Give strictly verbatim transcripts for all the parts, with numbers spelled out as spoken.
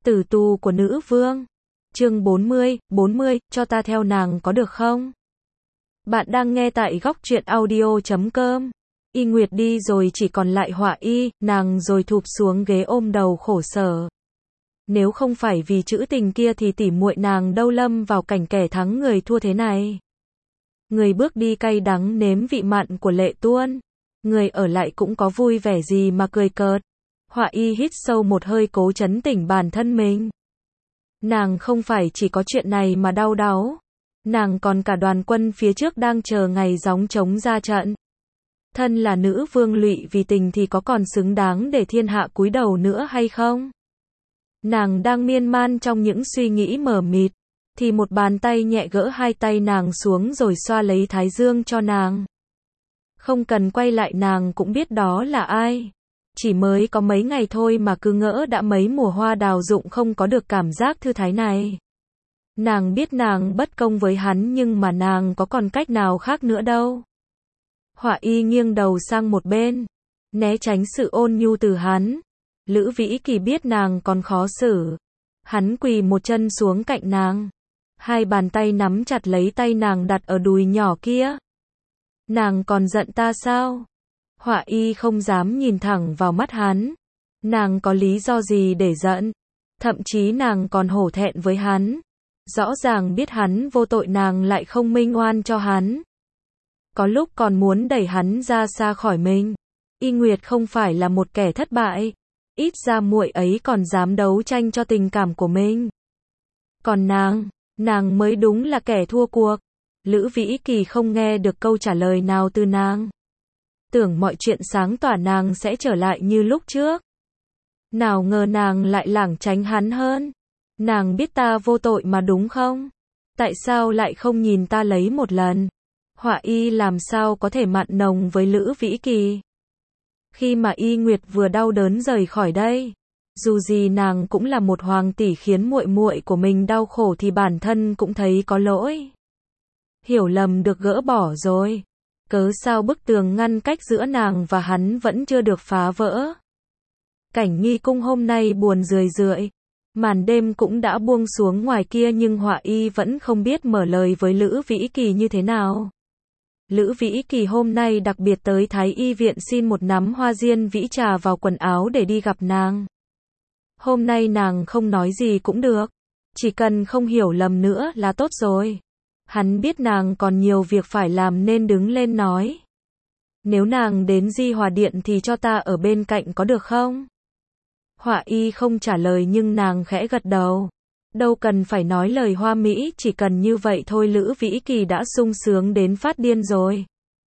Tử tù của nữ vương. Chương bốn mươi, bốn mươi, cho ta theo nàng có được không? Bạn đang nghe tại góc truyện audio chấm com. Y Nguyệt đi rồi chỉ còn lại Họa Y, nàng rồi thụp xuống ghế ôm đầu khổ sở. Nếu không phải vì chữ tình kia thì tỉ muội nàng đâu lâm vào cảnh kẻ thắng người thua thế này. Người bước đi cay đắng nếm vị mặn của lệ tuôn. Người ở lại cũng có vui vẻ gì mà cười cợt. Họa Y hít sâu một hơi cố trấn tĩnh bản thân mình. Nàng không phải chỉ có chuyện này mà đau đáu. Nàng còn cả đoàn quân phía trước đang chờ ngày gióng trống ra trận. Thân là nữ vương lụy vì tình thì có còn xứng đáng để thiên hạ cúi đầu nữa hay không? Nàng đang miên man trong những suy nghĩ mờ mịt, thì một bàn tay nhẹ gỡ hai tay nàng xuống rồi xoa lấy thái dương cho nàng. Không cần quay lại nàng cũng biết đó là ai. Chỉ mới có mấy ngày thôi mà cứ ngỡ đã mấy mùa hoa đào rụng không có được cảm giác thư thái này. Nàng biết nàng bất công với hắn nhưng mà nàng có còn cách nào khác nữa đâu. Họa Y nghiêng đầu sang một bên, né tránh sự ôn nhu từ hắn. Lữ Vĩ Kỳ biết nàng còn khó xử. Hắn quỳ một chân xuống cạnh nàng. Hai bàn tay nắm chặt lấy tay nàng đặt ở đùi nhỏ kia. Nàng còn giận ta sao? Họa Y không dám nhìn thẳng vào mắt hắn. Nàng có lý do gì để giận? Thậm chí nàng còn hổ thẹn với hắn. Rõ ràng biết hắn vô tội nàng lại không minh oan cho hắn. Có lúc còn muốn đẩy hắn ra xa khỏi mình. Y Nguyệt không phải là một kẻ thất bại. Ít ra muội ấy còn dám đấu tranh cho tình cảm của mình. Còn nàng, nàng mới đúng là kẻ thua cuộc. Lữ Vĩ Kỳ không nghe được câu trả lời nào từ nàng. Tưởng mọi chuyện sáng tỏa nàng sẽ trở lại như lúc trước. Nào ngờ nàng lại lảng tránh hắn hơn. Nàng biết ta vô tội mà đúng không? Tại sao lại không nhìn ta lấy một lần? Họa Y làm sao có thể mặn nồng với Lữ Vĩ Kỳ? Khi mà Y Nguyệt vừa đau đớn rời khỏi đây, dù gì nàng cũng là một hoàng tỷ khiến muội muội của mình đau khổ thì bản thân cũng thấy có lỗi. Hiểu lầm được gỡ bỏ rồi. Cớ sao bức tường ngăn cách giữa nàng và hắn vẫn chưa được phá vỡ? Cảnh nghi cung hôm nay buồn rười rượi. Màn đêm cũng đã buông xuống ngoài kia nhưng Họa Y vẫn không biết mở lời với Lữ Vĩ Kỳ như thế nào. Lữ Vĩ Kỳ hôm nay đặc biệt tới Thái Y viện xin một nắm hoa diên vĩ trà vào quần áo để đi gặp nàng. Hôm nay nàng không nói gì cũng được. Chỉ cần không hiểu lầm nữa là tốt rồi. Hắn biết nàng còn nhiều việc phải làm nên đứng lên nói. Nếu nàng đến Di Hòa Điện thì cho ta ở bên cạnh có được không? Họa Y không trả lời nhưng nàng khẽ gật đầu. Đâu cần phải nói lời hoa mỹ, chỉ cần như vậy thôi Lữ Vĩ Kỳ đã sung sướng đến phát điên rồi.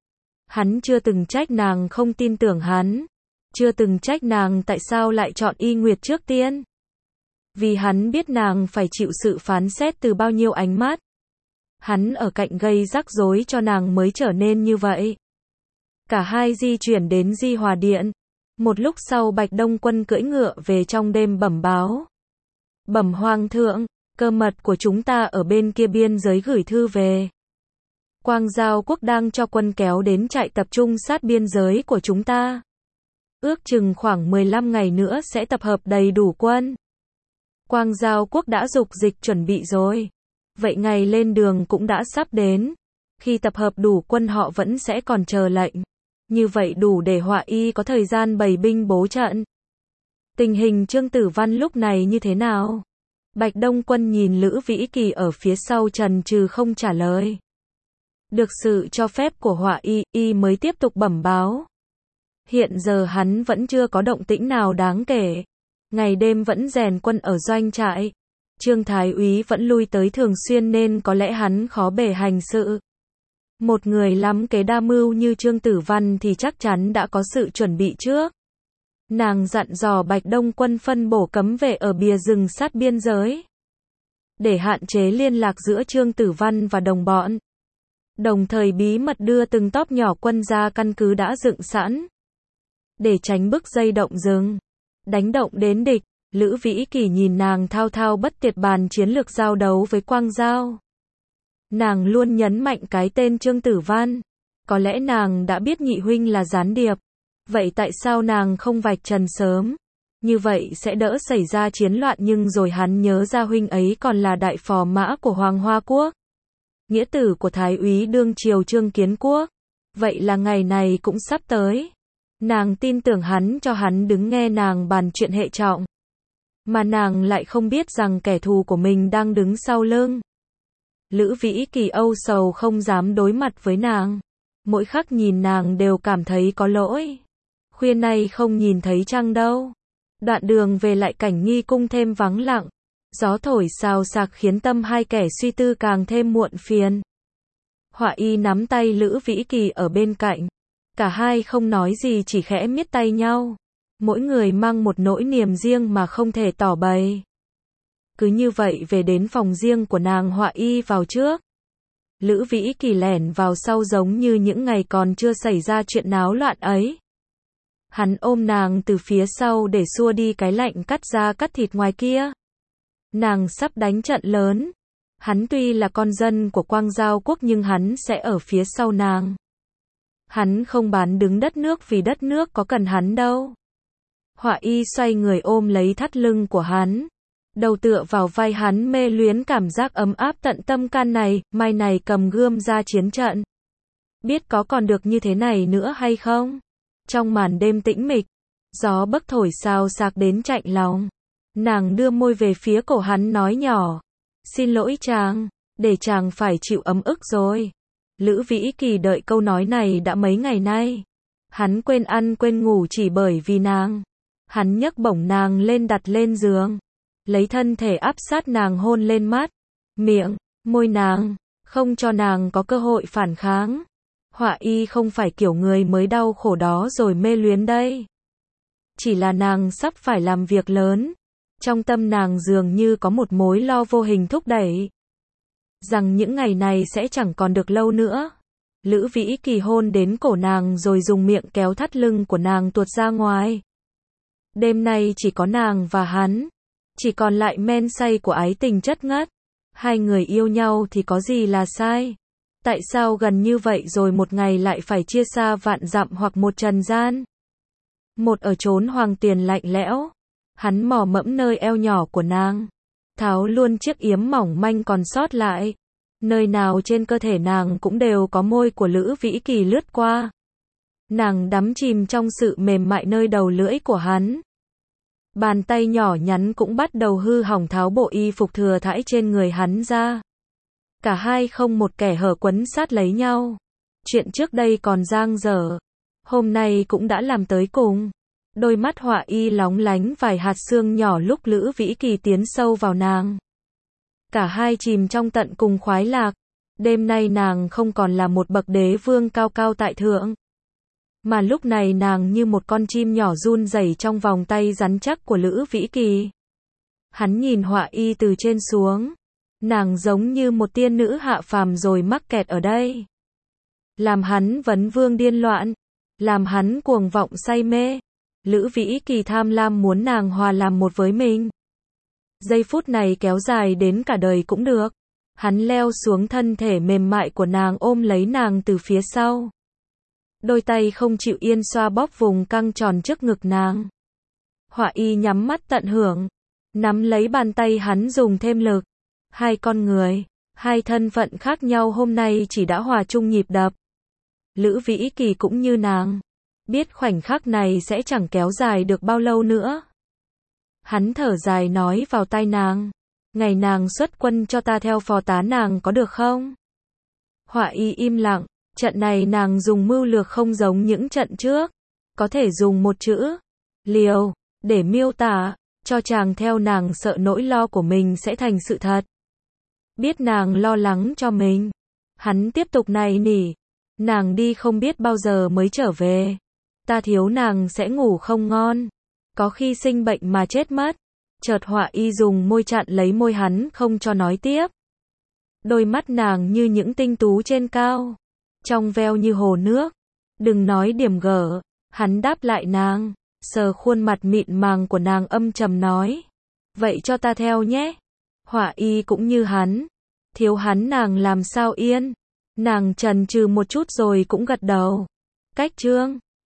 Hắn chưa từng trách nàng không tin tưởng hắn. Chưa từng trách nàng tại sao lại chọn Y Nguyệt trước tiên. Vì hắn biết nàng phải chịu sự phán xét từ bao nhiêu ánh mắt. Hắn ở cạnh gây rắc rối cho nàng mới trở nên như vậy. Cả hai di chuyển đến Di Hòa Điện. Một lúc sau Bạch Đông Quân cưỡi ngựa về trong đêm bẩm báo. Bẩm Hoàng thượng, cơ mật của chúng ta ở bên kia biên giới gửi thư về. Quang Giao quốc đang cho quân kéo đến trại tập trung sát biên giới của chúng ta. Ước chừng khoảng mười lăm ngày nữa sẽ tập hợp đầy đủ quân. Quang Giao quốc đã dục dịch chuẩn bị rồi. Vậy ngày lên đường cũng đã sắp đến. Khi tập hợp đủ quân họ vẫn sẽ còn chờ lệnh. Như vậy đủ để Họa Y có thời gian bày binh bố trận. Tình hình Trương Tử Văn lúc này như thế nào? Bạch Đông Quân nhìn Lữ Vĩ Kỳ ở phía sau trần trừ không trả lời. Được sự cho phép của Họa Y, Y mới tiếp tục bẩm báo. Hiện giờ hắn vẫn chưa có động tĩnh nào đáng kể. Ngày đêm vẫn rèn quân ở doanh trại. Trương Thái Úy vẫn lui tới thường xuyên nên có lẽ hắn khó bề hành sự. Một người lắm kế đa mưu như Trương Tử Văn thì chắc chắn đã có sự chuẩn bị trước. Nàng dặn dò Bạch Đông Quân phân bổ cấm vệ ở bìa rừng sát biên giới. Để hạn chế liên lạc giữa Trương Tử Văn và đồng bọn. Đồng thời bí mật đưa từng tốp nhỏ quân ra căn cứ đã dựng sẵn. Để tránh bức dây động rừng. Đánh động đến địch. Lữ Vĩ Kỳ nhìn nàng thao thao bất tuyệt bàn chiến lược giao đấu với Quang Giao. Nàng luôn nhấn mạnh cái tên Trương Tử Văn. Có lẽ nàng đã biết nhị huynh là gián điệp. Vậy tại sao nàng không vạch trần sớm? Như vậy sẽ đỡ xảy ra chiến loạn, nhưng rồi hắn nhớ ra huynh ấy còn là đại phò mã của Hoàng Hoa Quốc, nghĩa tử của Thái úy đương triều Trương Kiến Quốc. Vậy là ngày này cũng sắp tới. Nàng tin tưởng hắn cho hắn đứng nghe nàng bàn chuyện hệ trọng. Mà nàng lại không biết rằng kẻ thù của mình đang đứng sau lưng. Lữ Vĩ Kỳ âu sầu không dám đối mặt với nàng. Mỗi khắc nhìn nàng đều cảm thấy có lỗi. Khuya nay không nhìn thấy trăng đâu. Đoạn đường về lại cảnh nghi cung thêm vắng lặng. Gió thổi xào xạc khiến tâm hai kẻ suy tư càng thêm muộn phiền. Họa y nắm tay Lữ Vĩ Kỳ ở bên cạnh. Cả hai không nói gì, chỉ khẽ miết tay nhau. Mỗi người mang một nỗi niềm riêng mà không thể tỏ bày. Cứ như vậy về đến phòng riêng của nàng, Họa y vào trước. Lữ Vĩ Kỳ lẻn vào sau giống như những ngày còn chưa xảy ra chuyện náo loạn ấy. Hắn ôm nàng từ phía sau để xua đi cái lạnh cắt da cắt thịt ngoài kia. Nàng sắp đánh trận lớn. Hắn tuy là con dân của Quang Giao Quốc nhưng hắn sẽ ở phía sau nàng. Hắn không bán đứng đất nước vì đất nước có cần hắn đâu. Họa y xoay người ôm lấy thắt lưng của hắn. Đầu tựa vào vai hắn, mê luyến cảm giác ấm áp tận tâm can này. Mai này cầm gươm ra chiến trận. Biết có còn được như thế này nữa hay không? Trong màn đêm tĩnh mịch, gió bấc thổi xào xạc đến chạnh lòng. Nàng đưa môi về phía cổ hắn nói nhỏ. Xin lỗi chàng, để chàng phải chịu ấm ức rồi. Lữ Vĩ Kỳ đợi câu nói này đã mấy ngày nay. Hắn quên ăn quên ngủ chỉ bởi vì nàng. Hắn nhấc bổng nàng lên đặt lên giường. Lấy thân thể áp sát nàng, hôn lên mắt, miệng, môi nàng, không cho nàng có cơ hội phản kháng. Họa y không phải kiểu người mới đau khổ đó rồi mê luyến đây. Chỉ là nàng sắp phải làm việc lớn. Trong tâm nàng dường như có một mối lo vô hình thúc đẩy. Rằng những ngày này sẽ chẳng còn được lâu nữa. Lữ Vĩ Kỳ hôn đến cổ nàng rồi dùng miệng kéo thắt lưng của nàng tuột ra ngoài. Đêm nay chỉ có nàng và hắn. Chỉ còn lại men say của ái tình chất ngất. Hai người yêu nhau thì có gì là sai? Tại sao gần như vậy rồi một ngày lại phải chia xa vạn dặm hoặc một trần gian? Một ở chốn hoàng tuyền lạnh lẽo. Hắn mò mẫm nơi eo nhỏ của nàng. Tháo luôn chiếc yếm mỏng manh còn sót lại. Nơi nào trên cơ thể nàng cũng đều có môi của Lữ Vĩ Kỳ lướt qua. Nàng đắm chìm trong sự mềm mại nơi đầu lưỡi của hắn. Bàn tay nhỏ nhắn cũng bắt đầu hư hỏng tháo bộ y phục thừa thãi trên người hắn ra. Cả hai không một kẻ hở quấn sát lấy nhau. Chuyện trước đây còn dang dở. Hôm nay cũng đã làm tới cùng. Đôi mắt Họa y lóng lánh vài hạt sương nhỏ lúc Lữ Vĩ Kỳ tiến sâu vào nàng. Cả hai chìm trong tận cùng khoái lạc. Đêm nay nàng không còn là một bậc đế vương cao cao tại thượng. Mà lúc này nàng như một con chim nhỏ run rẩy trong vòng tay rắn chắc của Lữ Vĩ Kỳ. Hắn nhìn Họa y từ trên xuống. Nàng giống như một tiên nữ hạ phàm rồi mắc kẹt ở đây. Làm hắn vấn vương điên loạn. Làm hắn cuồng vọng say mê. Lữ Vĩ Kỳ tham lam muốn nàng hòa làm một với mình. Giây phút này kéo dài đến cả đời cũng được. Hắn leo xuống thân thể mềm mại của nàng, ôm lấy nàng từ phía sau. Đôi tay không chịu yên xoa bóp vùng căng tròn trước ngực nàng. Họa y nhắm mắt tận hưởng. Nắm lấy bàn tay hắn dùng thêm lực. Hai con người, hai thân phận khác nhau hôm nay chỉ đã hòa chung nhịp đập. Lữ Vĩ Kỳ cũng như nàng. Biết khoảnh khắc này sẽ chẳng kéo dài được bao lâu nữa. Hắn thở dài nói vào tai nàng. Ngày nàng xuất quân cho ta theo phò tá nàng có được không? Họa y im lặng. Trận này nàng dùng mưu lược không giống những trận trước. Có thể dùng một chữ, liều, để miêu tả, cho chàng theo nàng sợ nỗi lo của mình sẽ thành sự thật. Biết nàng lo lắng cho mình. Hắn tiếp tục nài nỉ. Nàng đi không biết bao giờ mới trở về. Ta thiếu nàng sẽ ngủ không ngon. Có khi sinh bệnh mà chết mất. Chợt Họa y dùng môi chặn lấy môi hắn không cho nói tiếp. Đôi mắt nàng như những tinh tú trên cao. Trong veo như hồ nước. Đừng nói điểm gở. Hắn đáp lại nàng. Sờ khuôn mặt mịn màng của nàng âm trầm nói. Vậy cho ta theo nhé. Họa y cũng như hắn. Thiếu hắn nàng làm sao yên. Nàng chần chừ một chút rồi cũng gật đầu. Cách chương